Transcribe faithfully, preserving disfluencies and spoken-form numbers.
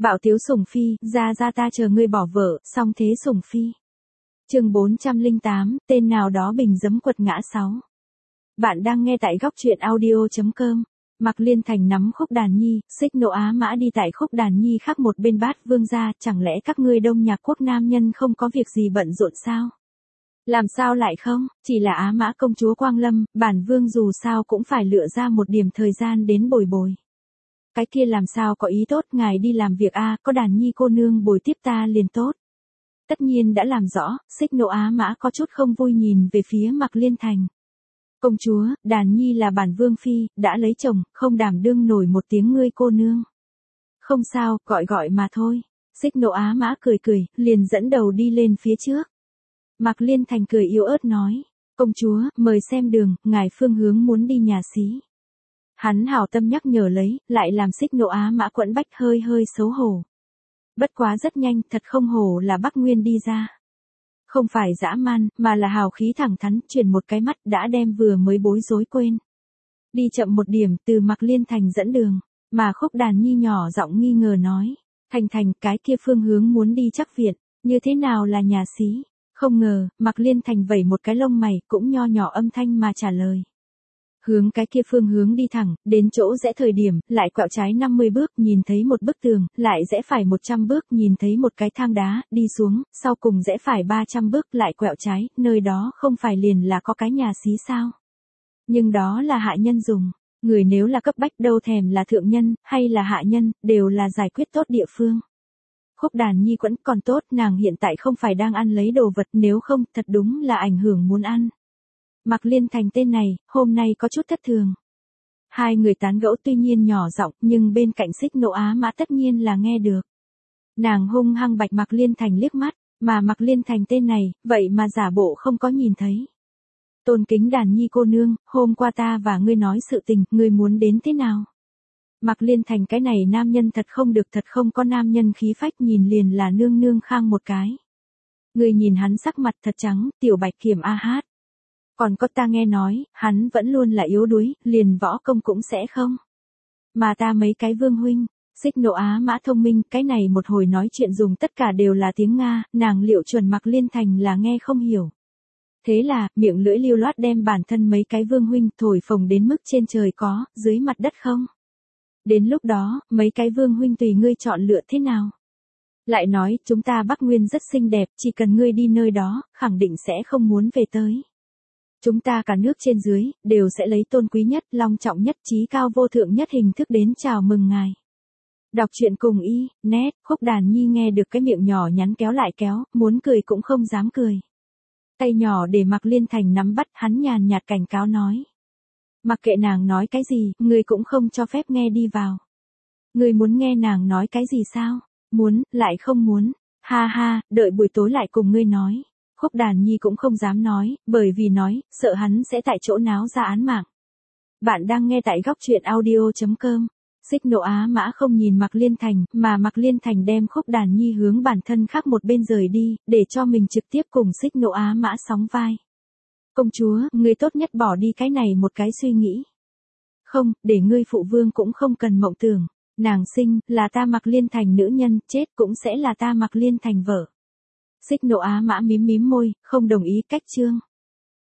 Bạo tiếu sủng phi, ra ra ta chờ ngươi bỏ vợ, xong thế sủng phi. Chương bốn trăm lẻ tám, tên nào đó bình giấm quật ngã sáu. Bạn đang nghe tại góc truyện audio chấm com. Mạc Liên Thành nắm khúc đàn nhi, xích nộ á mã đi tại khúc đàn nhi khác một bên bát vương gia, chẳng lẽ các ngươi đông nhạc quốc nam nhân không có việc gì bận rộn sao? Làm sao lại không, chỉ là á mã công chúa Quang Lâm, bản vương dù sao cũng phải lựa ra một điểm thời gian đến bồi bồi. Cái kia làm sao có ý tốt, ngài đi làm việc a, có đàn nhi cô nương bồi tiếp ta liền tốt. Tất nhiên đã làm rõ, xích nộ á mã có chút không vui nhìn về phía Mạc Liên Thành. Công chúa, đàn nhi là bản vương phi, đã lấy chồng, không đảm đương nổi một tiếng ngươi cô nương. Không sao, gọi gọi mà thôi. Xích nộ á mã cười cười, liền dẫn đầu đi lên phía trước. Mạc Liên Thành cười yếu ớt nói, công chúa, mời xem đường, ngài phương hướng muốn đi nhà xí. Hắn hảo tâm nhắc nhở lấy, lại làm xích nộ á mã quẫn bách hơi hơi xấu hổ. Bất quá rất nhanh, thật không hổ là Bắc Nguyên đi ra. Không phải dã man, mà là hào khí thẳng thắn, chuyển một cái mắt đã đem vừa mới bối rối quên. Đi chậm một điểm, từ Mạc Liên Thành dẫn đường, mà khúc đàn nhi nhỏ giọng nghi ngờ nói, Thành Thành, cái kia phương hướng muốn đi chắc viện, như thế nào là nhà xí? Không ngờ, Mạc Liên Thành vẩy một cái lông mày, cũng nho nhỏ âm thanh mà trả lời. Hướng cái kia phương hướng đi thẳng, đến chỗ rẽ thời điểm, lại quẹo trái năm mươi bước, nhìn thấy một bức tường, lại rẽ phải một trăm bước, nhìn thấy một cái thang đá, đi xuống, sau cùng rẽ phải ba trăm bước, lại quẹo trái, nơi đó không phải liền là có cái nhà xí sao? Nhưng đó là hạ nhân dùng, người nếu là cấp bách đâu thèm là thượng nhân, hay là hạ nhân, đều là giải quyết tốt địa phương. Khúc đàn nhi quẫn còn tốt, nàng hiện tại không phải đang ăn lấy đồ vật, nếu không, thật đúng là ảnh hưởng muốn ăn. Mạc Liên Thành tên này, hôm nay có chút thất thường. Hai người tán gẫu tuy nhiên nhỏ giọng, nhưng bên cạnh xích nộ á mã tất nhiên là nghe được. Nàng hung hăng bạch Mạc Liên Thành liếc mắt, mà Mạc Liên Thành tên này, vậy mà giả bộ không có nhìn thấy. Tôn kính đàn nhi cô nương, hôm qua ta và ngươi nói sự tình, ngươi muốn đến thế nào? Mạc Liên Thành cái này nam nhân thật không được, thật không có nam nhân khí phách, nhìn liền là nương nương khang một cái. Ngươi nhìn hắn sắc mặt thật trắng, tiểu bạch kiểm a hát. Còn có ta nghe nói, hắn vẫn luôn là yếu đuối, liền võ công cũng sẽ không. Mà ta mấy cái vương huynh, xích nộ á mã thông minh, cái này một hồi nói chuyện dùng tất cả đều là tiếng Nga, nàng liệu chuẩn Mạc Liên Thành là nghe không hiểu. Thế là, miệng lưỡi lưu loát đem bản thân mấy cái vương huynh thổi phồng đến mức trên trời có, dưới mặt đất không. Đến lúc đó, mấy cái vương huynh tùy ngươi chọn lựa thế nào. Lại nói, chúng ta Bắc Nguyên rất xinh đẹp, chỉ cần ngươi đi nơi đó, khẳng định sẽ không muốn về tới. Chúng ta cả nước trên dưới, đều sẽ lấy tôn quý nhất, long trọng nhất, chí cao vô thượng nhất hình thức đến chào mừng ngài. Đọc truyện cùng y, nét, khúc đàn nhi nghe được cái miệng nhỏ nhắn kéo lại kéo, muốn cười cũng không dám cười. Tay nhỏ để Mạc Liên Thành nắm bắt, hắn nhàn nhạt cảnh cáo nói. Mặc kệ nàng nói cái gì, ngươi cũng không cho phép nghe đi vào. Ngươi muốn nghe nàng nói cái gì sao? Muốn, lại không muốn. Ha ha, đợi buổi tối lại cùng ngươi nói. Khúc đàn nhi cũng không dám nói, bởi vì nói, sợ hắn sẽ tại chỗ náo ra án mạng. Bạn đang nghe tại góc truyện audio chấm com. Xích nộ á mã không nhìn Mạc Liên Thành, mà Mạc Liên Thành đem khúc đàn nhi hướng bản thân khác một bên rời đi, để cho mình trực tiếp cùng xích nộ á mã sóng vai. Công chúa, ngươi tốt nhất bỏ đi cái này một cái suy nghĩ. Không, để ngươi phụ vương cũng không cần mộng tưởng. Nàng sinh, là ta Mạc Liên Thành nữ nhân, chết cũng sẽ là ta Mạc Liên Thành vợ. Xích nộ á mã mím mím môi, không đồng ý cách chương.